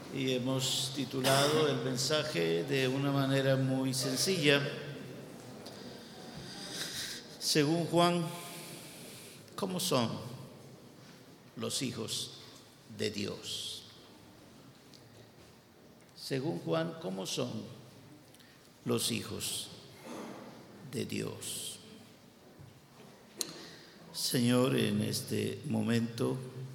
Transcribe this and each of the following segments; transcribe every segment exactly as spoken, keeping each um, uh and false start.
y hemos titulado el mensaje de una manera muy sencilla. Según Juan, ¿cómo son los hijos de Dios? Según Juan, ¿cómo son los hijos de Dios? Señor, en este momento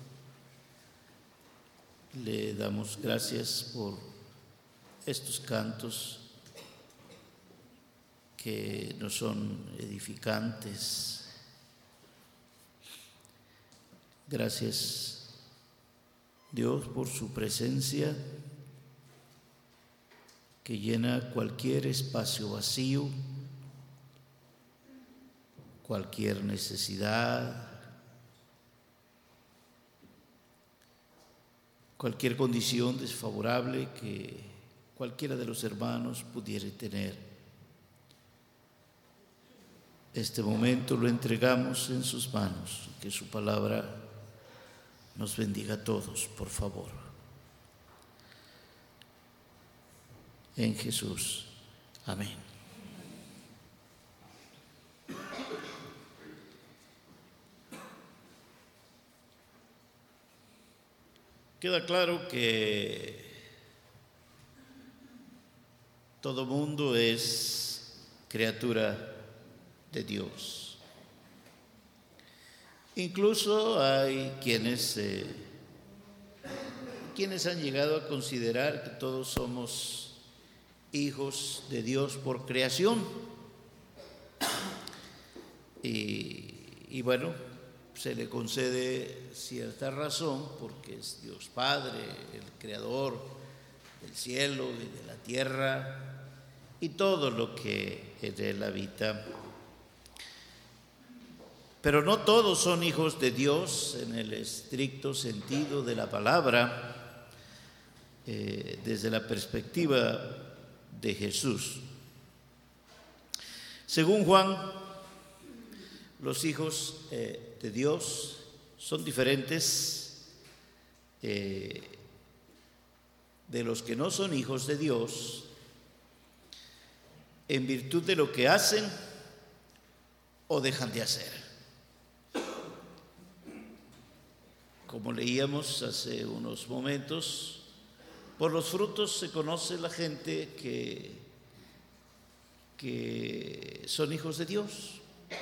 le damos gracias por estos cantos que nos son edificantes. Gracias, Dios, por su presencia que llena cualquier espacio vacío, cualquier necesidad, cualquier condición desfavorable que cualquiera de los hermanos pudiera tener. Este momento lo entregamos en sus manos, que su palabra nos bendiga a todos, por favor. En Jesús. Amén. Queda claro que todo mundo es criatura de Dios. Incluso hay quienes, eh, quienes han llegado a considerar que todos somos hijos de Dios por creación. Y, y bueno, se le concede cierta razón porque es Dios Padre, el Creador del cielo y de la tierra y todo lo que en él habita. Pero no todos son hijos de Dios en el estricto sentido de la palabra, eh, desde la perspectiva de Jesús. Según Juan, los hijos eh, de Dios son diferentes eh, de los que no son hijos de Dios en virtud de lo que hacen o dejan de hacer. Como leíamos hace unos momentos, por los frutos se conoce la gente que, que son hijos de Dios,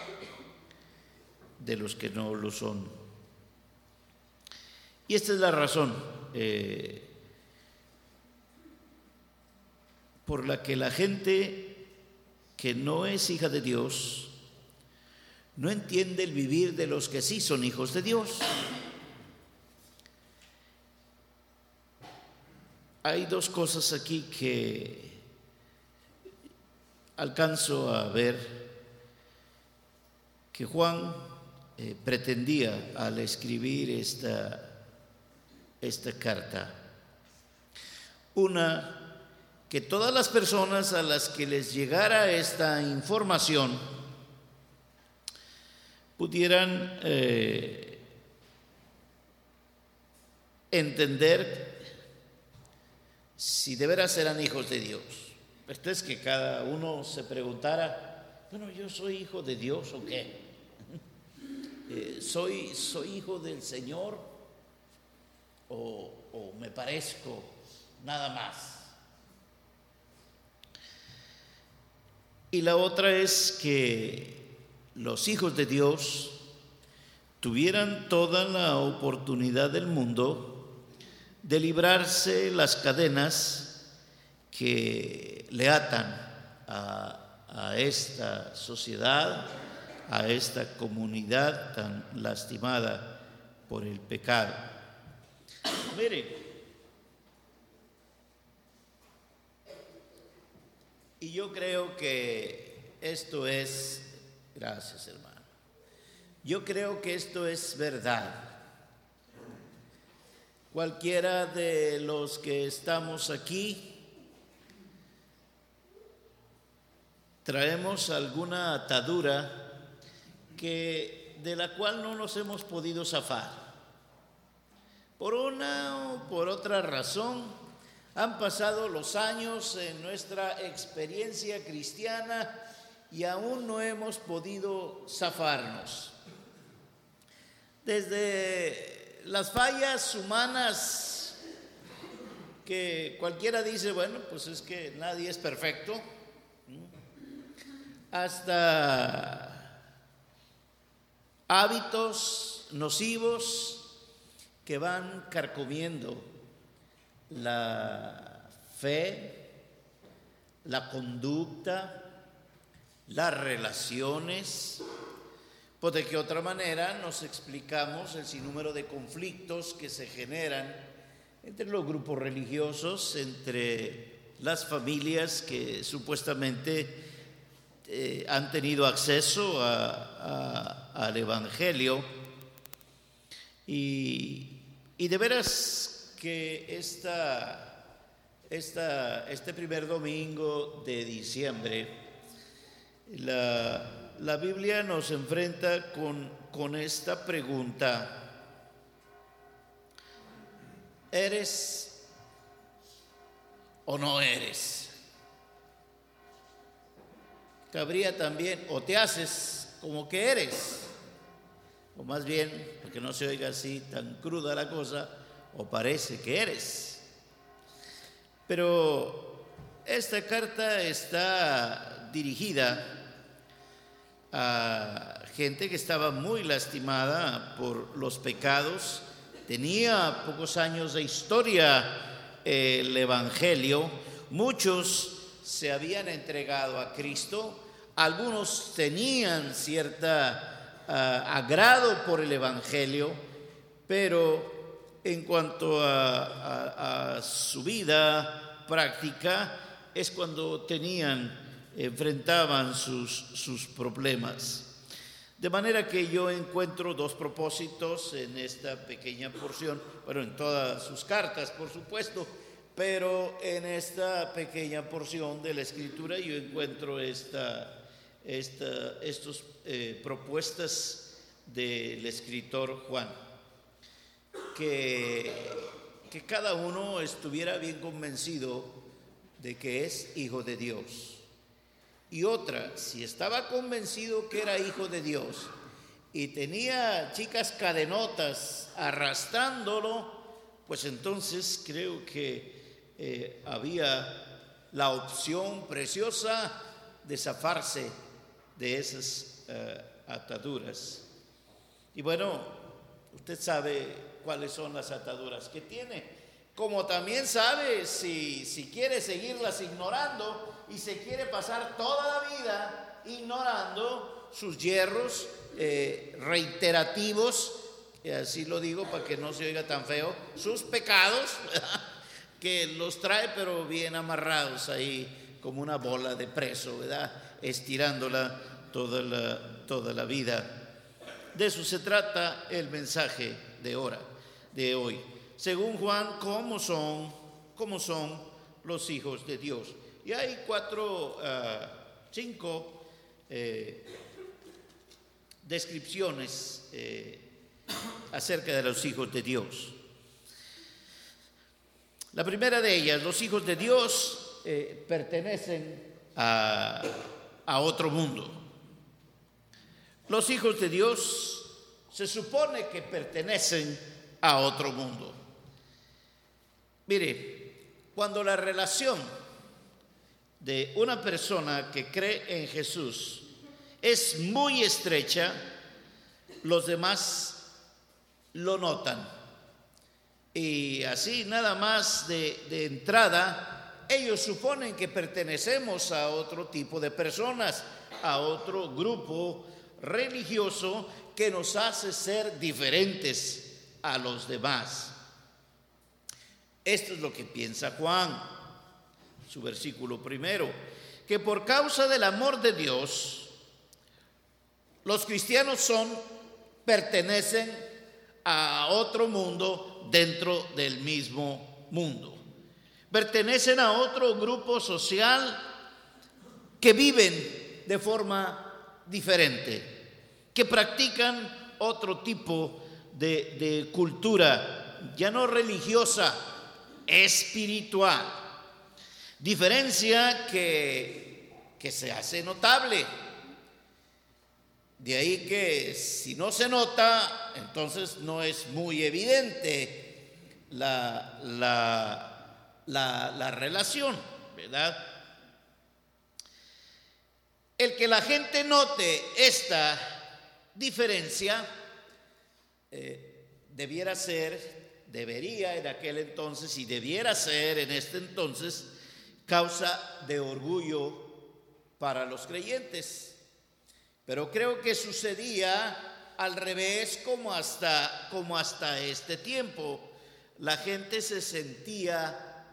de los que no lo son. Y esta es la razón eh, por la que la gente que no es hija de Dios no entiende el vivir de los que sí son hijos de Dios. Hay dos cosas aquí que alcanzo a ver que Juan eh, pretendía al escribir esta, esta carta. Una, que todas las personas a las que les llegara esta información pudieran eh, entender si de veras eran hijos de Dios. Esto es que cada uno se preguntara, bueno, ¿yo soy hijo de Dios o qué? Eh, ¿soy, ¿Soy hijo del Señor o, o me parezco nada más? Y la otra es que los hijos de Dios tuvieran toda la oportunidad del mundo de librarse las cadenas que le atan a, a esta sociedad, a esta comunidad tan lastimada por el pecado. Mire, y yo creo que esto es, gracias hermano, yo creo que esto es verdad. Cualquiera de los que estamos aquí traemos alguna atadura que, de la cual no nos hemos podido zafar. Por una o por otra razón, Han pasado los años en nuestra experiencia cristiana y aún no hemos podido zafarnos. Desde las fallas humanas, que cualquiera dice, bueno, pues es que nadie es perfecto, hasta hábitos nocivos que van carcomiendo la fe, la conducta, las relaciones. Pues de qué otra manera nos explicamos el sinnúmero de conflictos que se generan entre los grupos religiosos, entre las familias que supuestamente eh, han tenido acceso a, a, al Evangelio. Y, y de veras que esta, esta, este primer domingo de diciembre, la La Biblia nos enfrenta con, con esta pregunta: ¿eres o no eres? Cabría también, o te haces como que eres, o más bien, para que no se oiga así tan cruda la cosa, o parece que eres. Pero esta carta está dirigida a gente que estaba muy lastimada por los pecados. Tenía pocos años de historia el Evangelio. Muchos se habían entregado a Cristo. Algunos tenían cierta uh, agrado por el Evangelio, pero en cuanto a, a, a su vida práctica es cuando tenían enfrentaban sus, sus problemas. De manera que yo encuentro dos propósitos en esta pequeña porción, bueno, en todas sus cartas, por supuesto, pero en esta pequeña porción de la Escritura yo encuentro esta, esta estos, eh, propuestas del escritor Juan, que, que cada uno estuviera bien convencido de que es hijo de Dios. Y otra, si estaba convencido que era hijo de Dios y tenía chicas cadenotas arrastrándolo, pues entonces creo que eh, había la opción preciosa de zafarse de esas eh, ataduras. Y bueno, usted sabe cuáles son las ataduras que tiene, como también sabe si, si quiere seguirlas ignorando y se quiere pasar toda la vida ignorando sus yerros eh, reiterativos, y así lo digo para que no se oiga tan feo, sus pecados, que los trae pero bien amarrados ahí como una bola de preso, ¿verdad? Estirándola toda la, toda la vida. De eso se trata el mensaje de hora, de hoy. Según Juan, ¿cómo son, cómo son los hijos de Dios? Y hay cuatro, uh, cinco eh, descripciones eh, acerca de los hijos de Dios. La primera de ellas, los hijos de Dios eh, pertenecen a, a otro mundo. Los hijos de Dios se supone que pertenecen a otro mundo. Mire, cuando la relación de una persona que cree en Jesús es muy estrecha, los demás lo notan. Y así nada más de, de entrada, ellos suponen que pertenecemos a otro tipo de personas, a otro grupo religioso que nos hace ser diferentes a los demás. Esto es lo que piensa Juan, su versículo primero, que por causa del amor de Dios, los cristianos son, pertenecen a otro mundo dentro del mismo mundo. Pertenecen a otro grupo social que viven de forma diferente, que practican otro tipo de, de cultura, ya no religiosa, espiritual. Diferencia que, que se hace notable. De ahí que si no se nota, entonces no es muy evidente la, la, la, la relación, ¿verdad? El que la gente note esta diferencia eh, debiera ser, debería en aquel entonces y debiera ser en este entonces causa de orgullo para los creyentes. Pero creo que sucedía al revés como hasta, como hasta este tiempo. La gente se sentía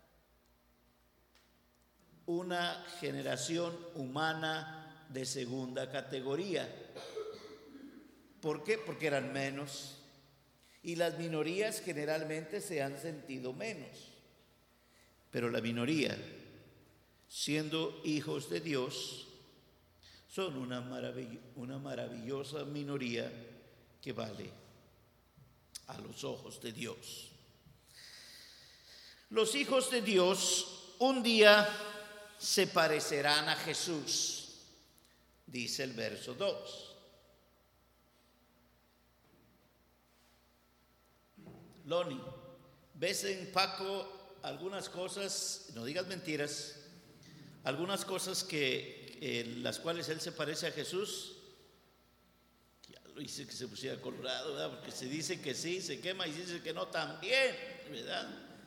una generación humana de segunda categoría. ¿Por qué? Porque eran menos. Y las minorías generalmente se han sentido menos. Pero la minoría, siendo hijos de Dios, son una, maravill- una maravillosa minoría que vale a los ojos de Dios. Los hijos de Dios un día se parecerán a Jesús, dice el verso dos. Loni, ¿ves en Paco algunas cosas, no digas mentiras, algunas cosas que en las cuales él se parece a Jesús? Ya lo hice que se pusiera colorado, ¿verdad? Porque se dice que sí, se quema, y dice que no también, ¿verdad?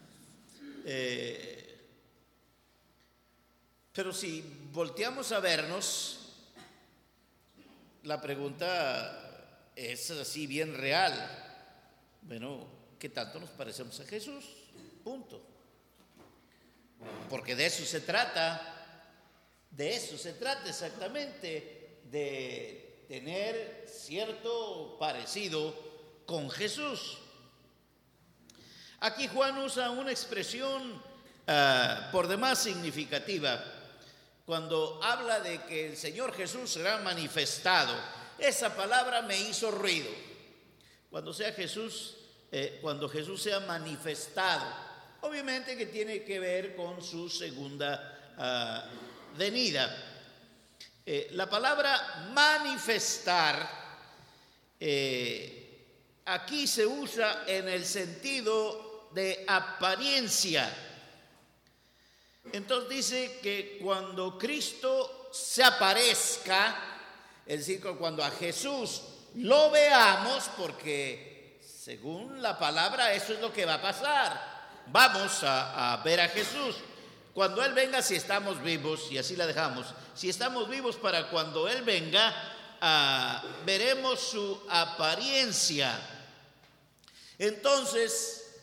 Eh, pero si volteamos a vernos, la pregunta es así bien real. Bueno, ¿qué tanto nos parecemos a Jesús? Punto. Porque de eso se trata. De eso se trata exactamente, de tener cierto parecido con Jesús. Aquí Juan usa una expresión uh, por demás significativa cuando habla de que el Señor Jesús será manifestado. Esa palabra me hizo ruido. Cuando sea Jesús, eh, cuando Jesús sea manifestado, obviamente que tiene que ver con su segunda uh, venida. Eh, la palabra manifestar eh, aquí se usa en el sentido de apariencia. Entonces dice que cuando Cristo se aparezca, es decir, cuando a Jesús lo veamos, porque según la palabra eso es lo que va a pasar, vamos a, a ver a Jesús. Cuando Él venga, si estamos vivos, y así la dejamos, si estamos vivos para cuando Él venga, uh, veremos su apariencia. Entonces,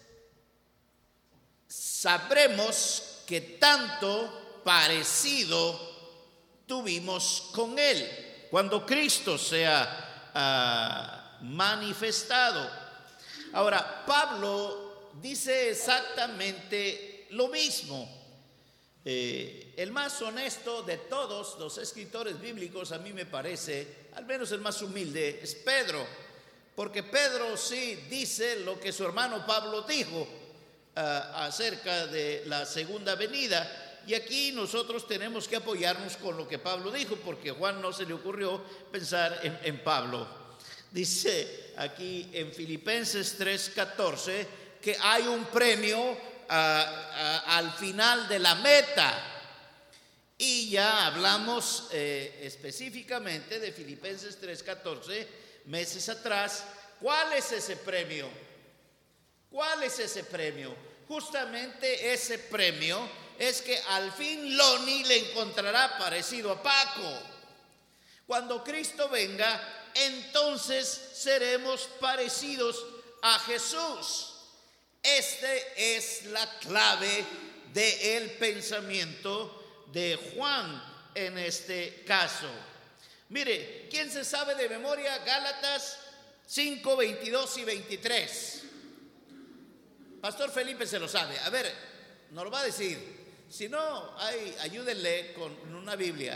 sabremos que tanto parecido tuvimos con Él cuando Cristo sea uh, manifestado. Ahora, Pablo dice exactamente lo mismo. Eh, el más honesto de todos los escritores bíblicos, a mí me parece, al menos el más humilde, es Pedro, porque Pedro sí dice lo que su hermano Pablo dijo uh, acerca de la segunda venida, y aquí nosotros tenemos que apoyarnos con lo que Pablo dijo, porque a Juan no se le ocurrió pensar en, en Pablo. Dice aquí en Filipenses tres catorce que hay un premio Uh, uh, al final de la meta, y ya hablamos eh, específicamente de Filipenses tres catorce meses atrás. ¿Cuál es ese premio? ¿Cuál es ese premio? Justamente ese premio es que al fin Loni le encontrará parecido a Paco. Cuando Cristo venga, entonces seremos parecidos a Jesús. Este es la clave del pensamiento de Juan en este caso. Mire, ¿quién se sabe de memoria Gálatas cinco, veintidós y veintitrés? Pastor Felipe se lo sabe. A ver, nos lo va a decir. Si no, ay, ayúdenle con una Biblia.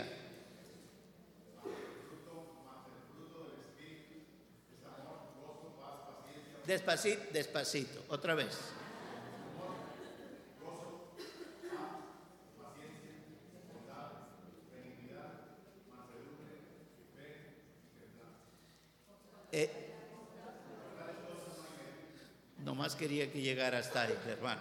Despacito, despacito, otra vez. Eh, nomás quería que llegara hasta ahí, hermano.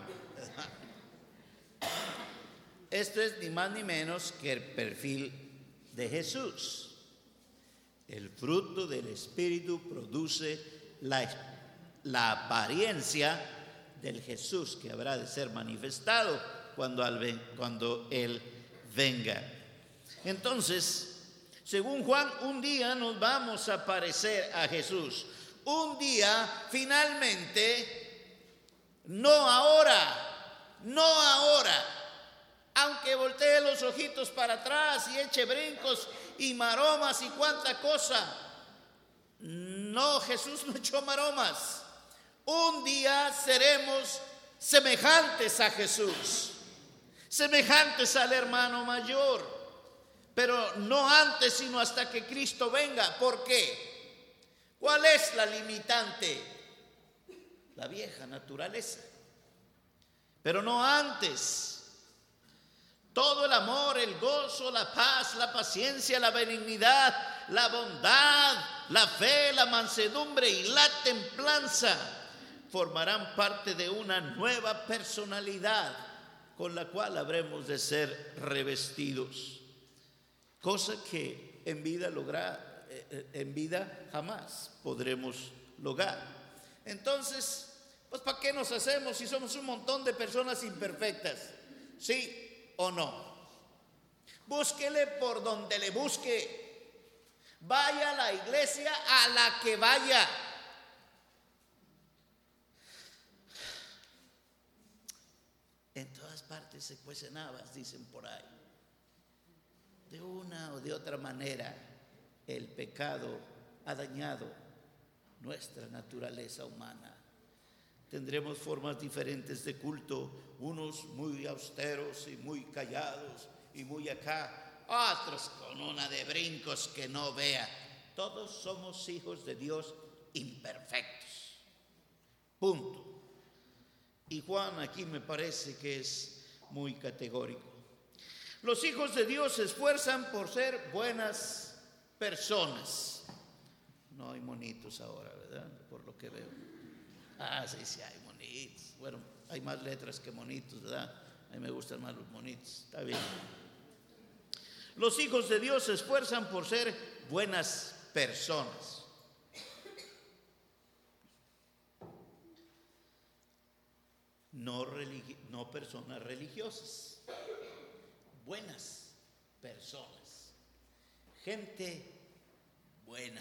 Esto es ni más ni menos que el perfil de Jesús. El fruto del Espíritu produce la, la apariencia del Jesús que habrá de ser manifestado cuando él, cuando él venga. Entonces, según Juan, un día nos vamos a parecer a Jesús. Un día, finalmente, no ahora, no ahora. Aunque voltee los ojitos para atrás y eche brincos y maromas y cuánta cosa. No, Jesús no echó maromas. Un día seremos semejantes a Jesús, semejantes al hermano mayor. Pero no antes, sino hasta que Cristo venga. ¿Por qué? ¿Cuál es la limitante? La vieja naturaleza. Pero no antes. Todo el amor, el gozo, la paz, la paciencia, la benignidad, la bondad, la fe, la mansedumbre y la templanza formarán parte de una nueva personalidad con la cual habremos de ser revestidos. Cosa que en vida lograr, en vida jamás podremos lograr. Entonces, pues ¿para qué nos hacemos si somos un montón de personas imperfectas? ¿Sí o no? Búsquele por donde le busque. Vaya a la iglesia a la que vaya. En todas partes se cuecen habas, dicen por ahí. De una o de otra manera, el pecado ha dañado nuestra naturaleza humana. Tendremos formas diferentes de culto, unos muy austeros y muy callados y muy acá, otros con una de brincos que no vea. Todos somos hijos de Dios imperfectos. Punto. Y Juan aquí me parece que es muy categórico. Los hijos de Dios se esfuerzan por ser buenas personas. No hay monitos ahora, ¿verdad? Por lo que veo. Ah, sí, sí, hay monitos. Bueno, hay más letras que monitos, ¿verdad? A mí me gustan más los monitos. Está bien. Los hijos de Dios se esfuerzan por ser buenas personas. No, religi- no personas religiosas. Buenas personas. Gente buena.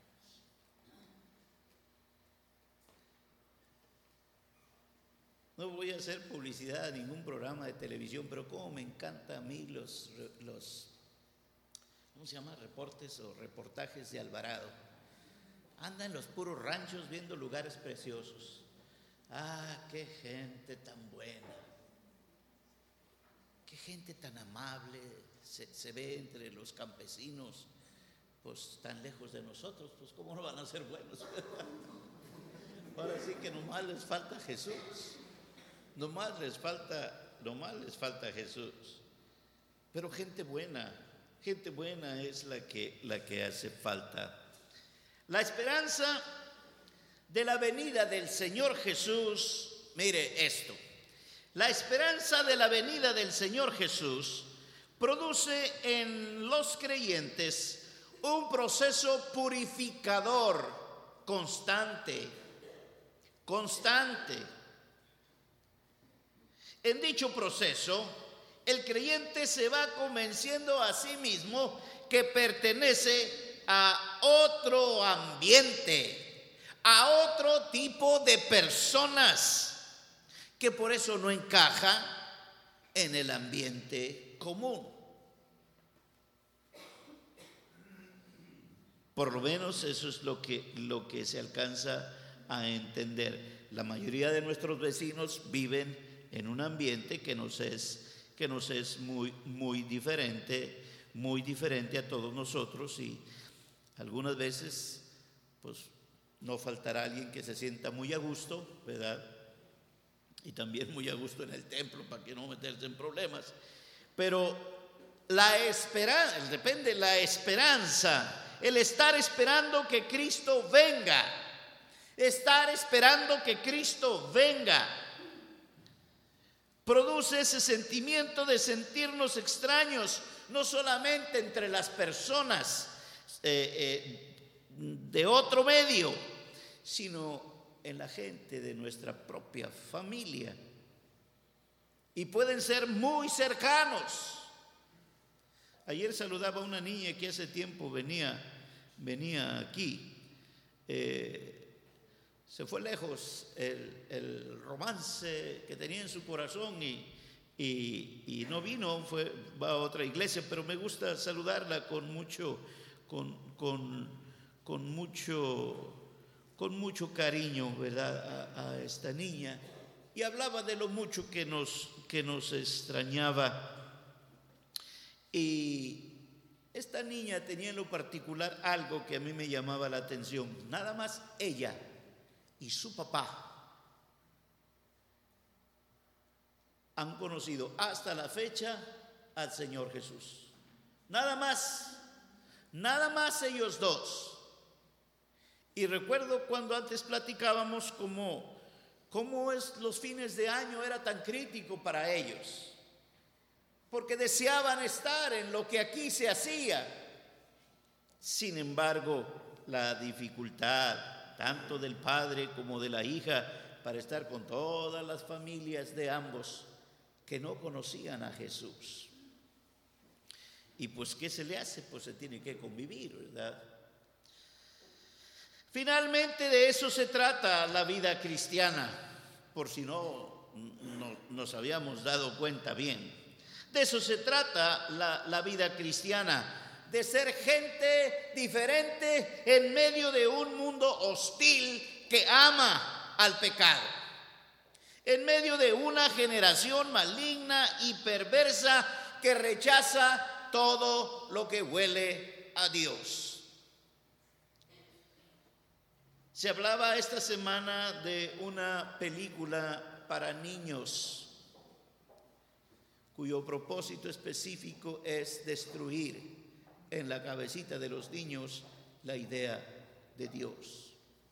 No voy a hacer publicidad a ningún programa de televisión, pero como me encanta a mí los, los ¿cómo se llama? Reportes o reportajes de Alvarado. Anda en los puros ranchos viendo lugares preciosos. Ah, qué gente tan buena. Qué gente tan amable. Se, se ve entre los campesinos, pues tan lejos de nosotros, pues cómo no van a ser buenos. Ahora sí que nomás les falta Jesús. Nomás les falta, nomás les falta Jesús. Pero gente buena, gente buena es la que, la que hace falta. La esperanza de la venida del Señor Jesús, mire esto. La esperanza de la venida del Señor Jesús produce en los creyentes un proceso purificador constante, constante. En dicho proceso, el creyente se va convenciendo a sí mismo que pertenece a otro ambiente, a otro tipo de personas, que por eso no encaja en el ambiente común. Por lo menos eso es lo que, lo que se alcanza a entender. La mayoría de nuestros vecinos viven en un ambiente que nos es, que nos es muy, muy diferente, muy diferente a todos nosotros, y algunas veces pues no faltará alguien que se sienta muy a gusto, ¿verdad? Y también muy a gusto en el templo para que no meterse en problemas. Pero la esperanza, depende, la esperanza el estar esperando que Cristo venga. Estar esperando que Cristo venga produce ese sentimiento de sentirnos extraños, no solamente entre las personas eh, eh, de otro medio, sino en la gente de nuestra propia familia. Y pueden ser muy cercanos. Ayer saludaba a una niña que hace tiempo venía, venía aquí. Eh, se fue lejos el, el romance que tenía en su corazón y, y, y no vino, fue, va a otra iglesia, pero me gusta saludarla con mucho, con, con, con mucho, con mucho cariño, ¿verdad? A, a esta niña. Y hablaba de lo mucho que nos, que nos extrañaba. Y esta niña tenía en lo particular algo que a mí me llamaba la atención. Nada más ella y su papá han conocido hasta la fecha al Señor Jesús. Nada más, nada más ellos dos. Y recuerdo cuando antes platicábamos cómo, cómo es los fines de año era tan crítico para ellos, porque deseaban estar en lo que aquí se hacía. Sin embargo, la dificultad tanto del padre como de la hija para estar con todas las familias de ambos que no conocían a Jesús. Y pues, ¿qué se le hace? Pues se tiene que convivir, ¿verdad? Finalmente de eso se trata la vida cristiana, por si no, no nos habíamos dado cuenta bien. De eso se trata la, la vida cristiana, de ser gente diferente en medio de un mundo hostil que ama al pecado, en medio de una generación maligna y perversa que rechaza todo lo que huele a Dios. Se hablaba esta semana de una película para niños cuyo propósito específico es destruir en la cabecita de los niños la idea de Dios.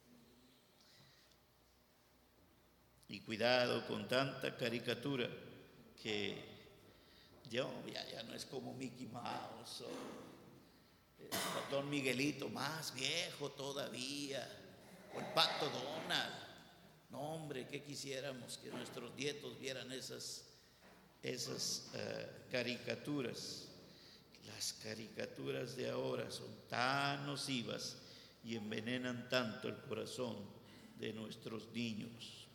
Y cuidado con tanta caricatura que ya, ya, ya no es como Mickey Mouse o el Don Miguelito, más viejo todavía, o el Pato Donald. No, hombre, ¿qué quisiéramos que nuestros nietos vieran esas, esas uh, caricaturas? Las caricaturas de ahora son tan nocivas y envenenan tanto el corazón de nuestros niños.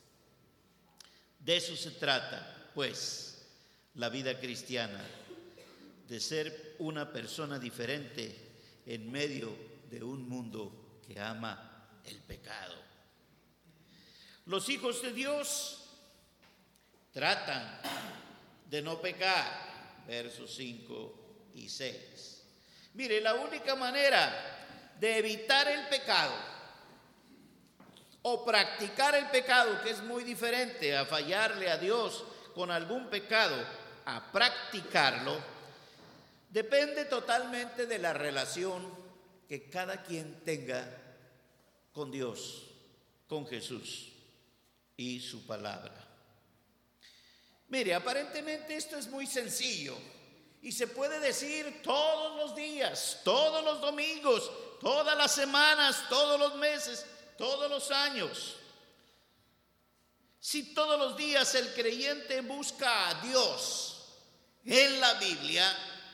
De eso se trata, pues, la vida cristiana, de ser una persona diferente en medio de un mundo que ama el pecado. Los hijos de Dios tratan de no pecar, versos cinco y seis. Mire, la única manera de evitar el pecado o practicar el pecado, que es muy diferente a fallarle a Dios con algún pecado, a practicarlo, depende totalmente de la relación que cada quien tenga con Dios, con Jesús y su palabra. Mire, aparentemente esto es muy sencillo y se puede decir todos los días, todos los domingos, todas las semanas, todos los meses, todos los años. Si todos los días el creyente busca a Dios en la Biblia,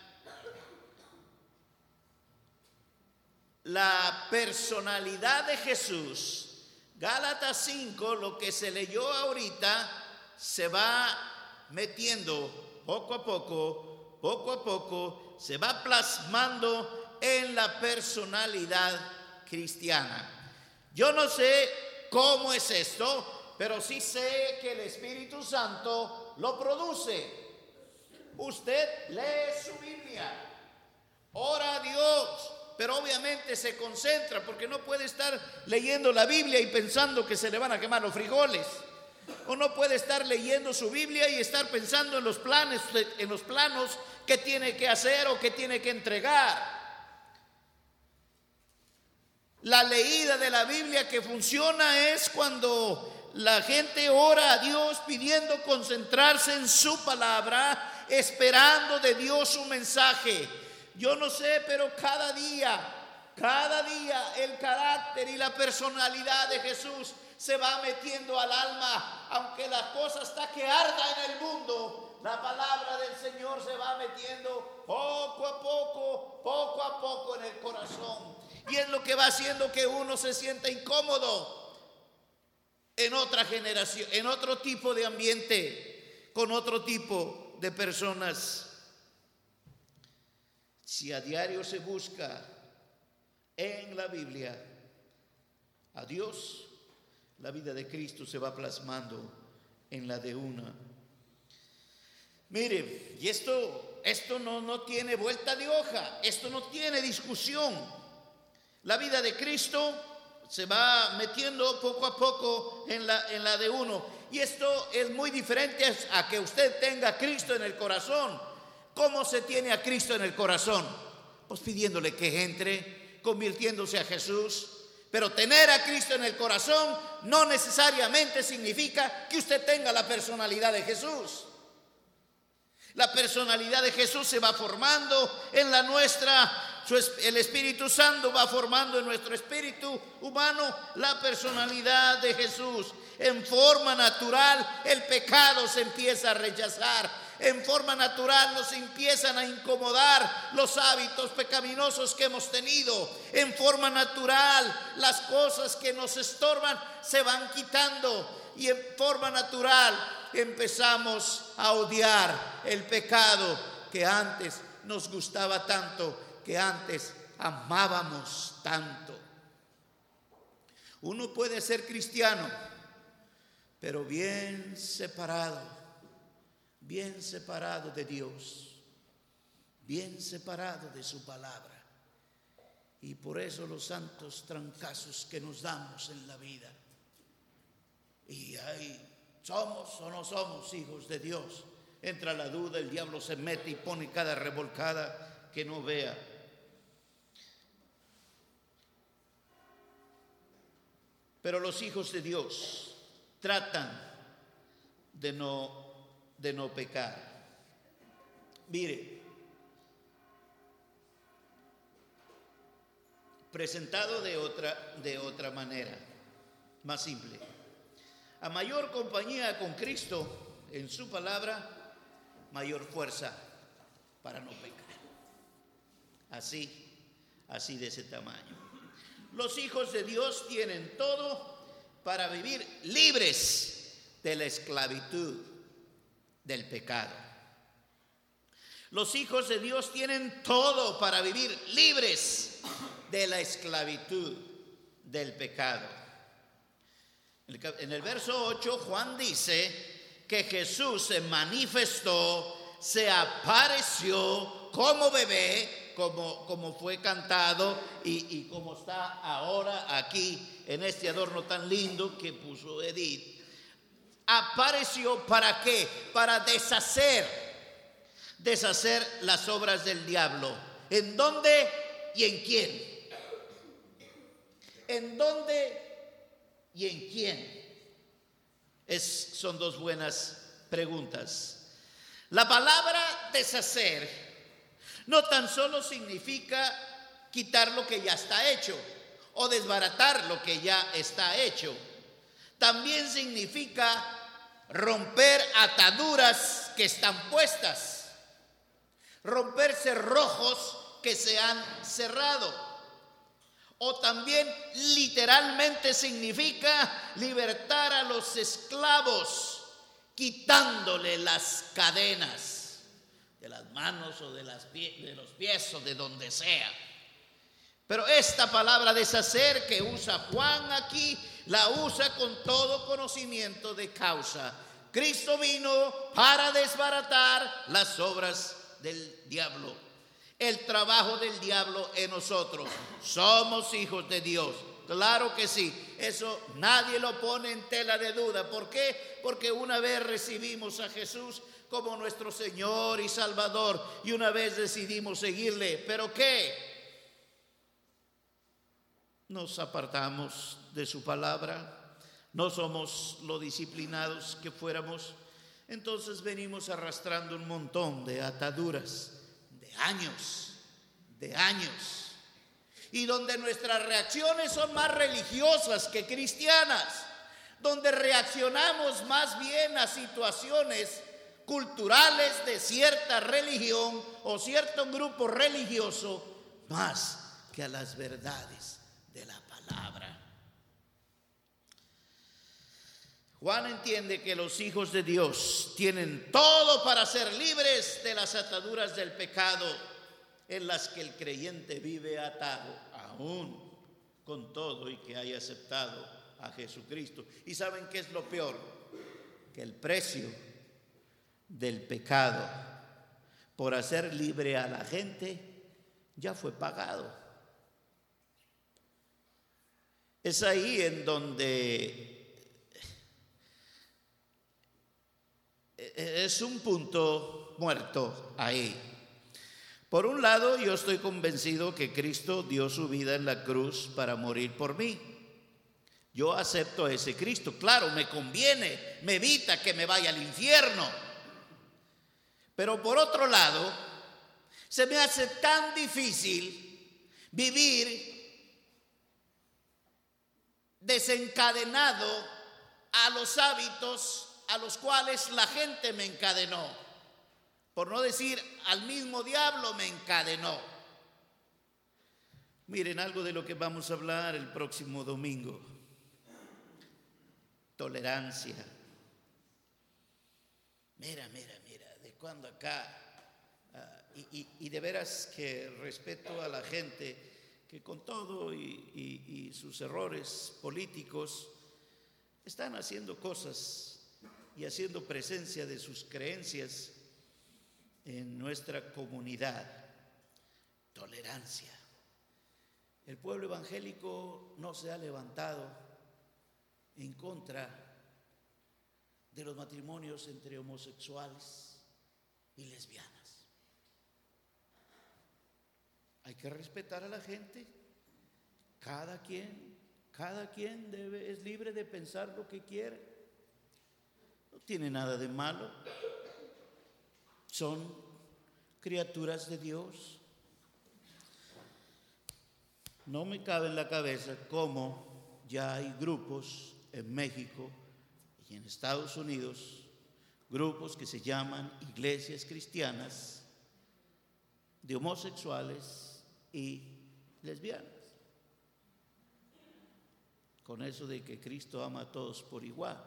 la personalidad de Jesús, Gálatas cinco, lo que se leyó ahorita, se va metiendo poco a poco, poco a poco, se va plasmando en la personalidad cristiana. Yo no sé cómo es esto, pero sí sé que el Espíritu Santo lo produce. Usted lee su Biblia, ora a Dios, pero obviamente se concentra porque no puede estar leyendo la Biblia y pensando que se le van a quemar los frijoles. O no puede estar leyendo su Biblia y estar pensando en los planes, en los planos que tiene que hacer o que tiene que entregar. La leída de la Biblia que funciona es cuando la gente ora a Dios pidiendo concentrarse en su palabra, esperando de Dios un mensaje. Yo no sé, pero cada día, cada día el carácter y la personalidad de Jesús se va metiendo al alma. Aunque la cosa está que arda en el mundo, la palabra del Señor se va metiendo poco a poco, poco a poco en el corazón. Y es lo que va haciendo que uno se sienta incómodo en otra generación, en otro tipo de ambiente, con otro tipo de personas. Si a diario se busca en la Biblia a Dios, la vida de Cristo se va plasmando en la de una. Mire, y esto, esto no, no tiene vuelta de hoja, esto no tiene discusión. La vida de Cristo se va metiendo poco a poco en la, en la de uno. Y esto es muy diferente a que usted tenga a Cristo en el corazón. ¿Cómo se tiene a Cristo en el corazón? Pues pidiéndole que entre, convirtiéndose a Jesús. Pero tener a Cristo en el corazón no necesariamente significa que usted tenga la personalidad de Jesús. La personalidad de Jesús se va formando en la nuestra. El Espíritu Santo va formando en nuestro espíritu humano la personalidad de Jesús. En forma natural el pecado se empieza a rechazar. En forma natural nos empiezan a incomodar los hábitos pecaminosos que hemos tenido. En forma natural las cosas que nos estorban se van quitando. Y en forma natural empezamos a odiar el pecado que antes nos gustaba tanto, que antes amábamos tanto. Uno puede ser cristiano, pero bien separado, bien separado de Dios, bien separado de su palabra. Y por eso los santos trancazos que nos damos en la vida. Y ahí, ¿somos o no somos hijos de Dios? Entra la duda, el diablo se mete y pone cada revolcada que no vea. Pero los hijos de Dios tratan de no, de no pecar. Mire, presentado de otra, de otra manera, más simple. A mayor compañía con Cristo en su palabra, mayor fuerza para no pecar. Así, así de ese tamaño. Los hijos de Dios tienen todo para vivir libres de la esclavitud del pecado. Los hijos de Dios tienen todo para vivir libres de la esclavitud del pecado. En el verso ocho, Juan dice que Jesús se manifestó, se apareció como bebé, como, como fue cantado y, y como está ahora aquí en este adorno tan lindo que puso Edith. Apareció ¿para qué? Para deshacer, deshacer las obras del diablo. ¿En dónde y en quién? ¿En dónde y en quién? Es, son dos buenas preguntas. La palabra deshacer no tan solo significa quitar lo que ya está hecho o desbaratar lo que ya está hecho. También significa romper ataduras que están puestas, romper cerrojos que se han cerrado. O también literalmente significa libertar a los esclavos, quitándole las cadenas de las manos o de, las pie, de los pies o de donde sea. Pero esta palabra deshacer que usa Juan aquí, la usa con todo conocimiento de causa. Cristo vino para desbaratar las obras del diablo. El trabajo del diablo en nosotros. Somos hijos de Dios. Claro que sí. Eso nadie lo pone en tela de duda. ¿Por qué? Porque una vez recibimos a Jesús como nuestro Señor y Salvador y una vez decidimos seguirle. ¿Pero qué? nos apartamos de su palabra, no somos lo disciplinados que fuéramos, entonces venimos arrastrando un montón de ataduras, de años, de años, y donde nuestras reacciones son más religiosas que cristianas, donde reaccionamos más bien a situaciones culturales de cierta religión o cierto grupo religioso, más que a las verdades de la palabra. Juan entiende que los hijos de Dios tienen todo para ser libres de las ataduras del pecado en las que el creyente vive atado, aún con todo y que haya aceptado a Jesucristo. ¿Y saben qué es lo peor? Que el precio del pecado por hacer libre a la gente ya fue pagado. Es ahí en donde es un punto muerto ahí. Por un lado, yo estoy convencido que Cristo dio su vida en la cruz para morir por mí. Yo acepto a ese Cristo. Claro, me conviene, me evita que me vaya al infierno. Pero por otro lado, se me hace tan difícil vivir desencadenado a los hábitos a los cuales la gente me encadenó. Por no decir, al mismo diablo me encadenó. Miren, algo de lo que vamos a hablar el próximo domingo: tolerancia. Mira, mira, mira, de cuando acá, uh, y, y, y de veras que respeto a la gente que con todo y, y, y sus errores políticos están haciendo cosas y haciendo presencia de sus creencias en nuestra comunidad. Tolerancia. El pueblo evangélico no se ha levantado en contra de los matrimonios entre homosexuales y lesbianas. Hay que respetar a la gente. Cada quien, cada quien debe, es libre de pensar lo que quiere. No tiene nada de malo. Son criaturas de Dios. No me cabe en la cabeza cómo ya hay grupos en México y en Estados Unidos, grupos que se llaman iglesias cristianas de homosexuales y lesbianas, con eso de que Cristo ama a todos por igual.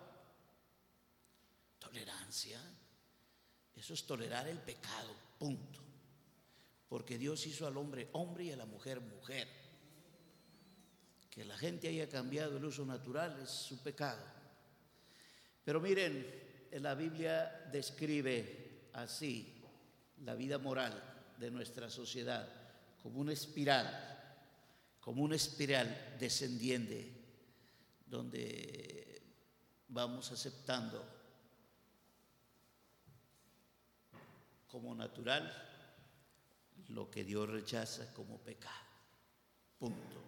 Tolerancia. Eso es tolerar el pecado, punto. Porque Dios hizo al hombre hombre y a la mujer mujer. Que la gente haya cambiado el uso natural es su pecado. Pero miren, la Biblia describe así la vida moral de nuestra sociedad como una espiral, como una espiral descendiente, donde vamos aceptando como natural lo que Dios rechaza como pecado. Punto.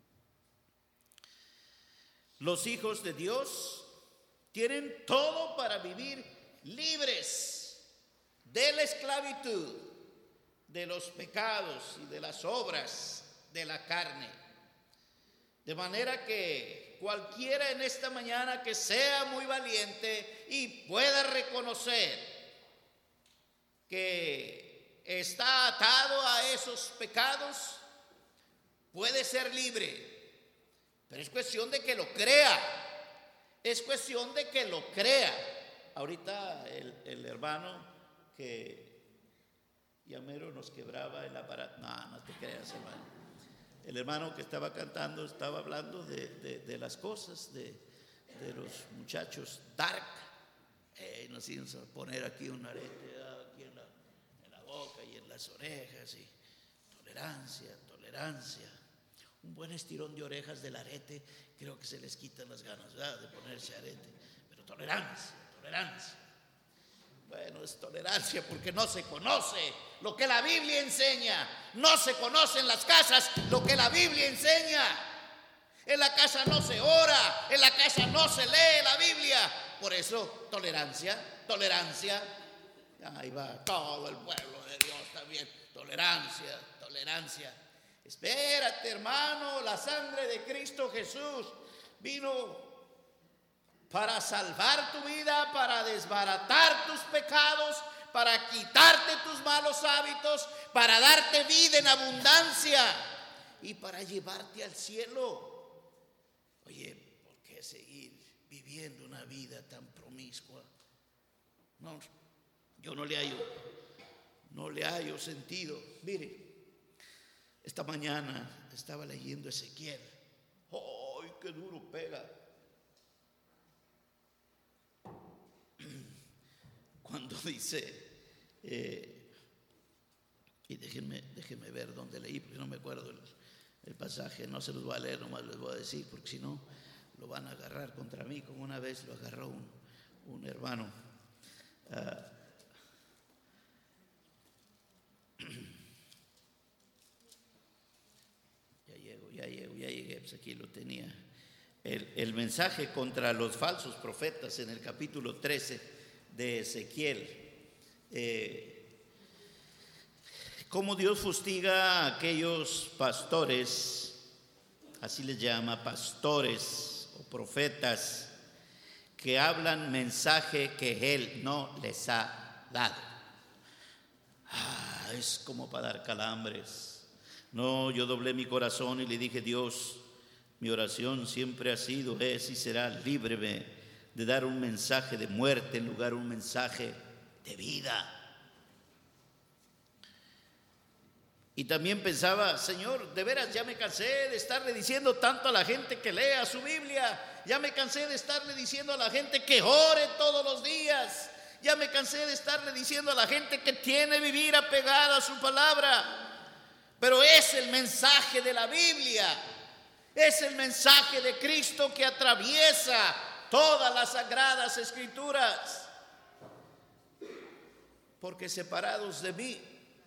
Los hijos de Dios tienen todo para vivir libres de la esclavitud, de los pecados y de las obras de la carne. De manera que cualquiera en esta mañana que sea muy valiente y pueda reconocer que está atado a esos pecados, puede ser libre. Pero es cuestión de que lo crea. Es cuestión de que lo crea. Ahorita el, el hermano que ya mero nos quebraba el aparato. No, no te creas, hermano. El hermano que estaba cantando estaba hablando de, de, de las cosas de, de los muchachos dark. Eh, nos íbamos a poner aquí un arete aquí en la, en la boca y en las orejas. Y tolerancia, tolerancia. Un buen estirón de orejas del arete, creo que se les quitan las ganas, ¿verdad?, de ponerse arete. Pero tolerancia, tolerancia. Bueno, es tolerancia porque no se conoce lo que la Biblia enseña. No se conoce en las casas lo que la Biblia enseña. En la casa no se ora, en la casa no se lee la Biblia. Por eso, tolerancia, tolerancia. Ahí va todo el pueblo de Dios también. Tolerancia, tolerancia. Espérate, hermano, la sangre de Cristo Jesús vino para salvar tu vida, para desbaratar tus pecados, para quitarte tus malos hábitos, para darte vida en abundancia y para llevarte al cielo. Oye, ¿por qué seguir viviendo una vida tan promiscua? No, yo no le hallo, no le hallo sentido. Mire, esta mañana estaba leyendo Ezequiel. ¡Ay, qué duro pega! Cuando dice, eh, y déjenme, déjenme ver dónde leí, porque no me acuerdo el, el pasaje, no se los voy a leer, nomás les voy a decir, porque si no lo van a agarrar contra mí, como una vez lo agarró un, un hermano. Uh, ya llego, ya llego, ya llegué, pues aquí lo tenía. El, el mensaje contra los falsos profetas en el capítulo trece de Ezequiel. Eh, cómo Dios fustiga a aquellos pastores, así les llama, pastores o profetas, que hablan mensaje que Él no les ha dado. Ah, es como para dar calambres. No, yo doblé mi corazón y le dije: Dios, mi oración siempre ha sido, es y será: líbreme de dar un mensaje de muerte en lugar de un mensaje de vida. Y también pensaba: Señor, de veras ya me cansé de estarle diciendo tanto a la gente que lea su Biblia, ya me cansé de estarle diciendo a la gente que ore todos los días, ya me cansé de estarle diciendo a la gente que tiene que vivir apegada a su palabra. Pero es el mensaje de la Biblia, es el mensaje de Cristo que atraviesa todas las sagradas escrituras. Porque separados de mí,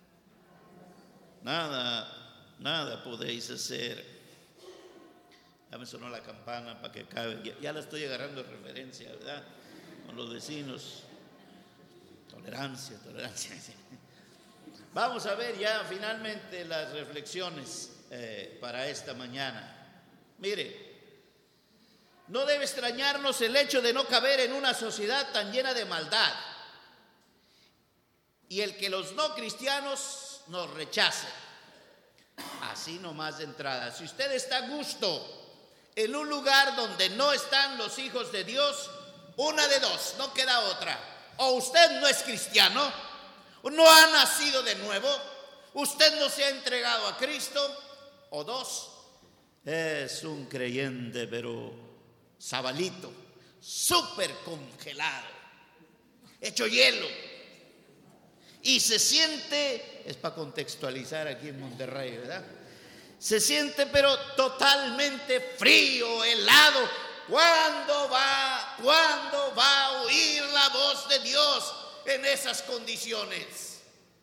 nada, nada podéis hacer. Ya me sonó la campana para que acabe. Ya, ya la estoy agarrando de referencia, ¿verdad? Con los vecinos. Tolerancia, tolerancia. Vamos a ver ya finalmente las reflexiones eh, para esta mañana. Mire, no debe extrañarnos el hecho de no caber en una sociedad tan llena de maldad y el que los no cristianos nos rechacen. Así nomás de entrada. Si usted está a gusto en un lugar donde no están los hijos de Dios, una de dos, no queda otra. O usted no es cristiano, no ha nacido de nuevo, usted no se ha entregado a Cristo, o dos, es un creyente pero sabalito, súper congelado, hecho hielo, y se siente, es para contextualizar aquí en Monterrey, ¿verdad? Se siente pero totalmente frío, helado. ¿Cuándo va, cuándo va a oír la voz de Dios en esas condiciones?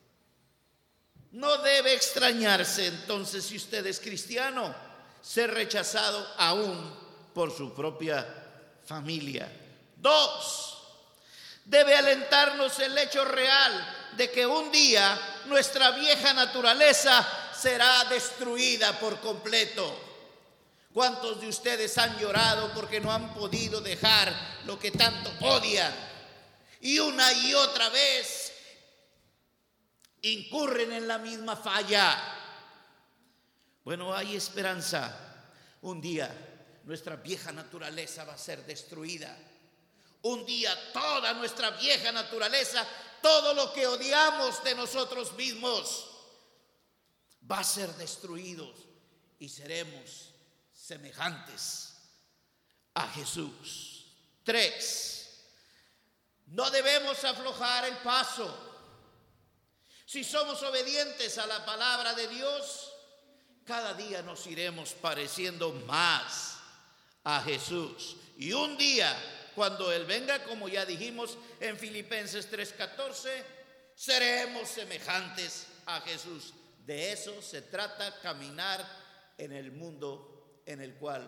No debe extrañarse entonces, si usted es cristiano, ser rechazado aún por su propia familia. Dos, debe alentarnos el hecho real de que un día nuestra vieja naturaleza será destruida por completo. ¿Cuántos de ustedes han llorado porque no han podido dejar lo que tanto odian? Y una y otra vez incurren en la misma falla. Bueno, hay esperanza. Un día nuestra vieja naturaleza va a ser destruida. Un día toda nuestra vieja naturaleza, todo lo que odiamos de nosotros mismos, va a ser destruido y seremos semejantes a Jesús. Tres, no debemos aflojar el paso. Si somos obedientes a la palabra de Dios, cada día nos iremos pareciendo más a Jesús. Y un día, cuando Él venga, como ya dijimos en Filipenses tres catorce, seremos semejantes a Jesús. De eso se trata, caminar en el mundo en el cual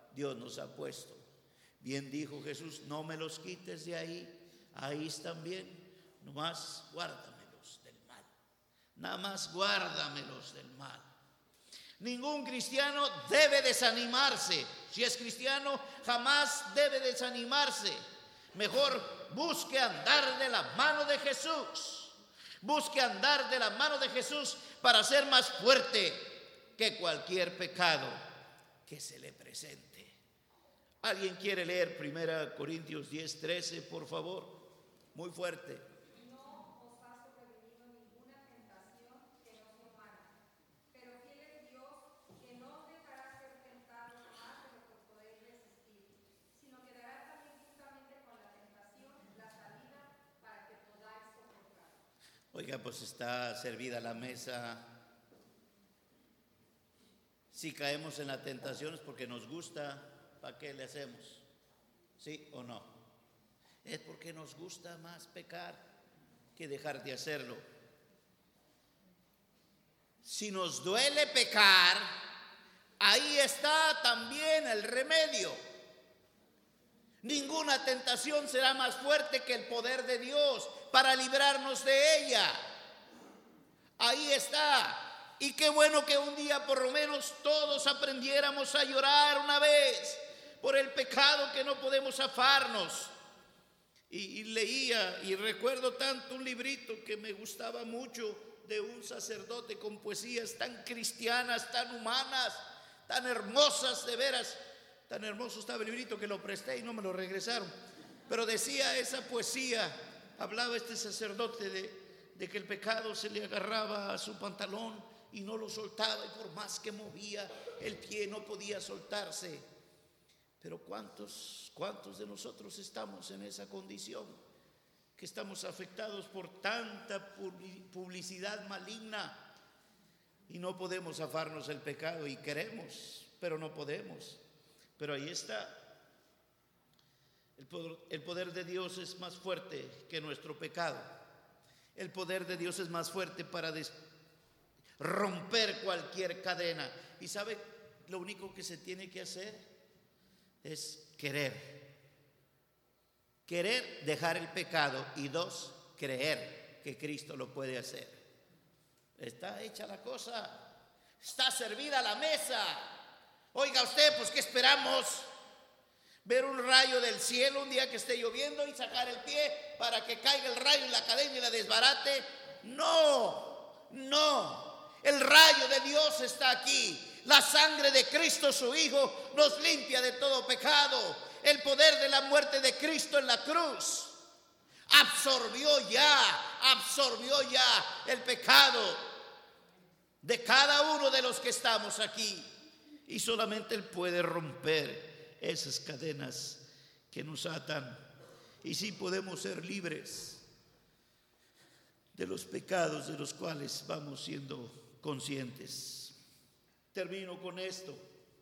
Dios nos ha puesto. Bien dijo Jesús, no me los quites de ahí, ahí están bien, nomás guárdamelos del mal, nada más guárdamelos del mal. Ningún cristiano debe desanimarse. Si es cristiano, jamás debe desanimarse. Mejor busque andar de la mano de Jesús. Busque andar de la mano de Jesús para ser más fuerte que cualquier pecado que se le presente. ¿Alguien quiere leer primera Corintios diez, trece, por favor? Muy fuerte. No os ha sobrevenido ninguna tentación que no sea humana, pero fiel es Dios, que no os dejará ser tentados más de lo que podéis resistir, sino que dará también juntamente con la tentación la salida para que podáis soportar. Oiga, pues está servida la mesa. Si caemos en la tentación es porque nos gusta. ¿Para qué le hacemos? ¿Sí o no? Es porque nos gusta más pecar que dejar de hacerlo. Si nos duele pecar, ahí está también el remedio. Ninguna tentación será más fuerte que el poder de Dios para librarnos de ella. Ahí está. Y qué bueno que un día por lo menos todos aprendiéramos a llorar una vez por el pecado que no podemos zafarnos. Y, y leía y recuerdo tanto un librito que me gustaba mucho de un sacerdote con poesías tan cristianas, tan humanas, tan hermosas, de veras. Tan hermoso estaba el librito que lo presté y no me lo regresaron. Pero decía esa poesía, hablaba este sacerdote de, de que el pecado se le agarraba a su pantalón y no lo soltaba, y por más que movía el pie no podía soltarse. Pero ¿cuántos, cuántos de nosotros estamos en esa condición? Que estamos afectados por tanta publicidad maligna y no podemos zafarnos el pecado, y queremos, pero no podemos. Pero ahí está. El poder, el poder de Dios es más fuerte que nuestro pecado. El poder de Dios es más fuerte para des- romper cualquier cadena. ¿Y sabe? Lo único que se tiene que hacer es querer. Querer dejar el pecado, y dos, creer que Cristo lo puede hacer. Está hecha la cosa. Está servida la mesa. Oiga usted, pues ¿qué esperamos? ¿Ver un rayo del cielo un día que esté lloviendo y sacar el pie para que caiga el rayo en la cadena y la desbarate? No, no. El rayo de Dios está aquí. La sangre de Cristo, su Hijo, nos limpia de todo pecado. El poder de la muerte de Cristo en la cruz absorbió ya, absorbió ya el pecado de cada uno de los que estamos aquí. Y solamente Él puede romper esas cadenas que nos atan. Y sí podemos ser libres de los pecados de los cuales vamos siendo conscientes. Termino con esto.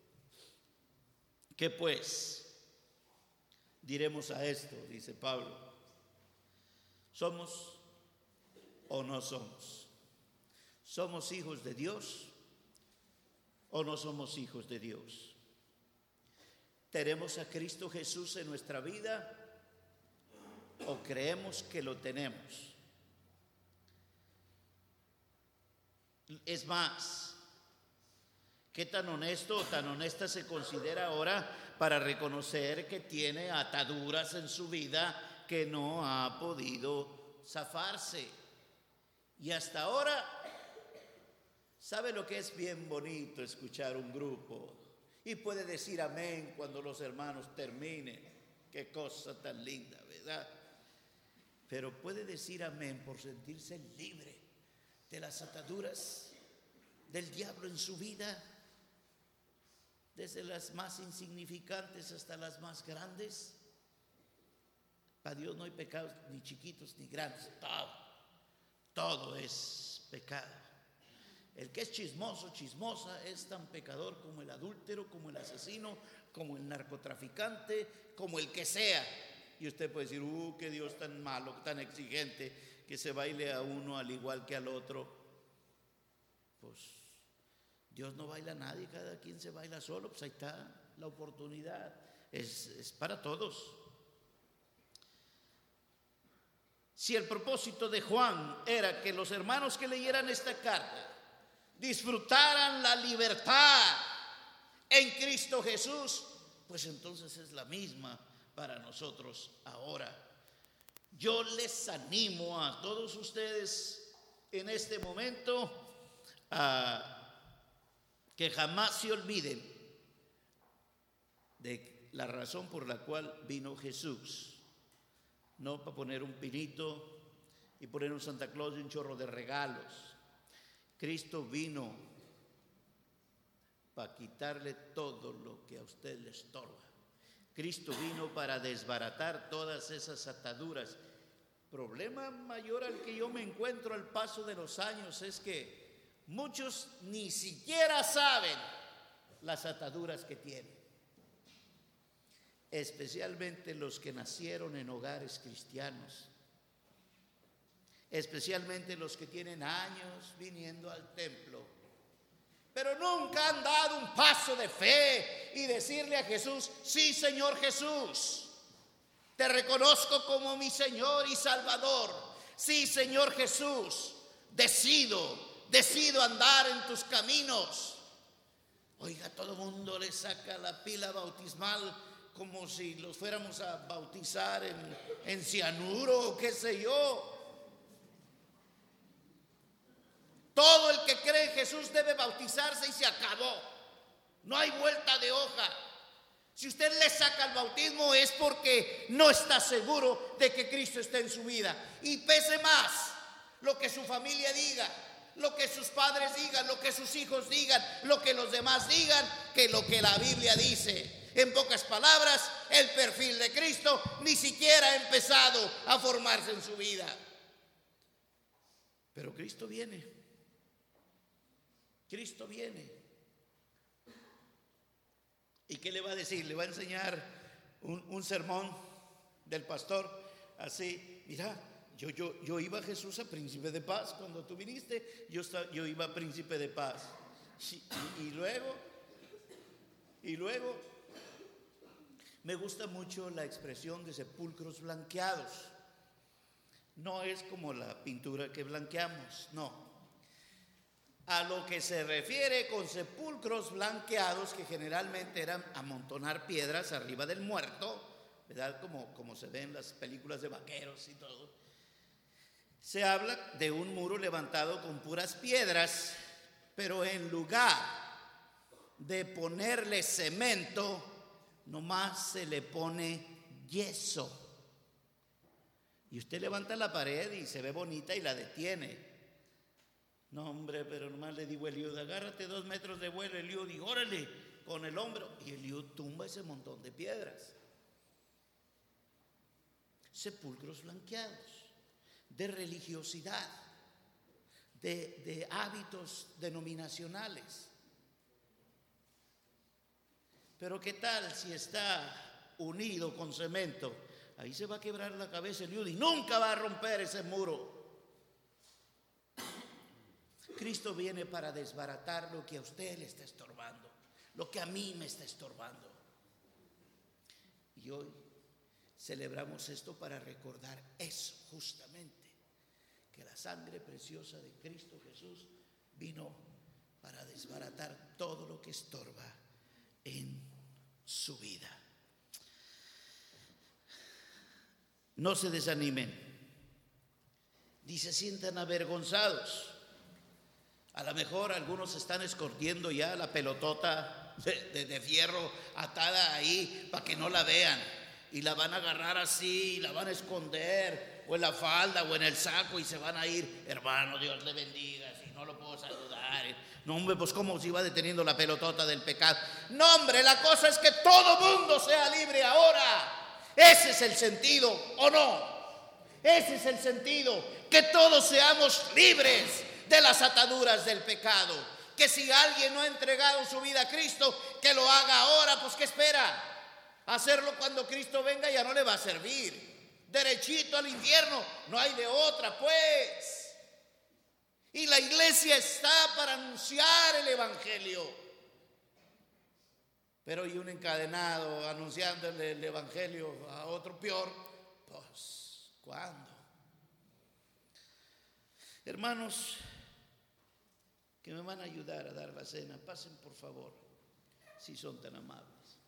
¿Qué pues diremos a esto? Dice Pablo. ¿Somos o no somos? ¿Somos hijos de Dios o no somos hijos de Dios? ¿Tenemos a Cristo Jesús en nuestra vida o creemos que lo tenemos? Es más, ¿qué tan honesto o tan honesta se considera ahora para reconocer que tiene ataduras en su vida que no ha podido zafarse? Y hasta ahora, ¿sabe lo que es bien bonito escuchar un grupo? Y puede decir amén cuando los hermanos terminen. Qué cosa tan linda, ¿verdad? Pero puede decir amén por sentirse libre de las ataduras del diablo en su vida, desde las más insignificantes hasta las más grandes. Para Dios no hay pecados ni chiquitos ni grandes, todo, todo es pecado. El que es chismoso, chismosa, es tan pecador como el adúltero, como el asesino, como el narcotraficante, como el que sea. Y usted puede decir, uh, qué Dios tan malo, tan exigente, que se baile a uno al igual que al otro. Pues Dios no baila a nadie, cada quien se baila solo, pues ahí está la oportunidad es, es para todos. Si el propósito de Juan era que los hermanos que leyeran esta carta disfrutaran la libertad en Cristo Jesús, pues entonces es la misma para nosotros ahora. Yo les animo a todos ustedes en este momento a que jamás se olviden de la razón por la cual vino Jesús. No para poner un pinito y poner un Santa Claus y un chorro de regalos. Cristo vino para quitarle todo lo que a usted le estorba. Cristo vino para desbaratar todas esas ataduras. Problema mayor al que yo me encuentro al paso de los años es que muchos ni siquiera saben las ataduras que tienen. Especialmente los que nacieron en hogares cristianos, especialmente los que tienen años viniendo al templo, pero nunca han dado un paso de fe y decirle a Jesús: sí, Señor Jesús, te reconozco como mi Señor y Salvador. Sí, Señor Jesús, decido, decido andar en tus caminos. Oiga, todo el mundo le saca la pila bautismal como si los fuéramos a bautizar en, en cianuro o qué sé yo. Todo el que cree en Jesús debe bautizarse y se acabó. No hay vuelta de hoja. Si usted le saca el bautismo es porque no está seguro de que Cristo esté en su vida. Y pese más lo que su familia diga, lo que sus padres digan, lo que sus hijos digan, lo que los demás digan, que lo que la Biblia dice. En pocas palabras, el perfil de Cristo ni siquiera ha empezado a formarse en su vida. Pero Cristo viene. Cristo viene. ¿Y qué le va a decir? Le va a enseñar un, un sermón del pastor así: mira, yo, yo, yo iba a Jesús a príncipe de paz. Cuando tú viniste, yo, estaba, yo iba a príncipe de paz. Y, y, y luego, y luego, me gusta mucho la expresión de sepulcros blanqueados. No es como la pintura que blanqueamos, no. A lo que se refiere con sepulcros blanqueados, que generalmente eran amontonar piedras arriba del muerto, ¿verdad? Como, como se ve en las películas de vaqueros y todo. Se habla de un muro levantado con puras piedras, pero en lugar de ponerle cemento, nomás se le pone yeso. Y usted levanta la pared y se ve bonita y la detiene. No, hombre, pero nomás le digo a Eliud: agárrate dos metros de vuelo. Eliud dijo: órale, con el hombro. Y Eliud tumba ese montón de piedras. Sepulcros blanqueados de religiosidad, de, de hábitos denominacionales. Pero ¿qué tal si está unido con cemento? Ahí se va a quebrar la cabeza Eliud y nunca va a romper ese muro. Cristo viene para desbaratar lo que a usted le está estorbando, lo que a mí me está estorbando. Y hoy celebramos esto para recordar eso justamente, que la sangre preciosa de Cristo Jesús vino para desbaratar todo lo que estorba en su vida. No se desanimen ni se sientan avergonzados. A lo mejor algunos están escondiendo ya la pelotota de, de, de fierro atada ahí para que no la vean, y la van a agarrar así y la van a esconder o en la falda o en el saco y se van a ir. Hermano, Dios le bendiga, si no lo puedo saludar. No, hombre, pues cómo se iba deteniendo la pelotota del pecado. No, hombre, la cosa es que todo mundo sea libre ahora. Ese es el sentido, ¿o no? Ese es el sentido, que todos seamos libres de las ataduras del pecado. Que si alguien no ha entregado su vida a Cristo, que lo haga ahora. Pues ¿qué espera? Hacerlo cuando Cristo venga ya no le va a servir. Derechito al infierno, no hay de otra, pues. Y la iglesia está para anunciar el evangelio. Pero y un encadenado anunciándole el evangelio a otro peor, pues, ¿cuándo? Hermanos que me van a ayudar a dar la cena, pasen por favor, si son tan amables.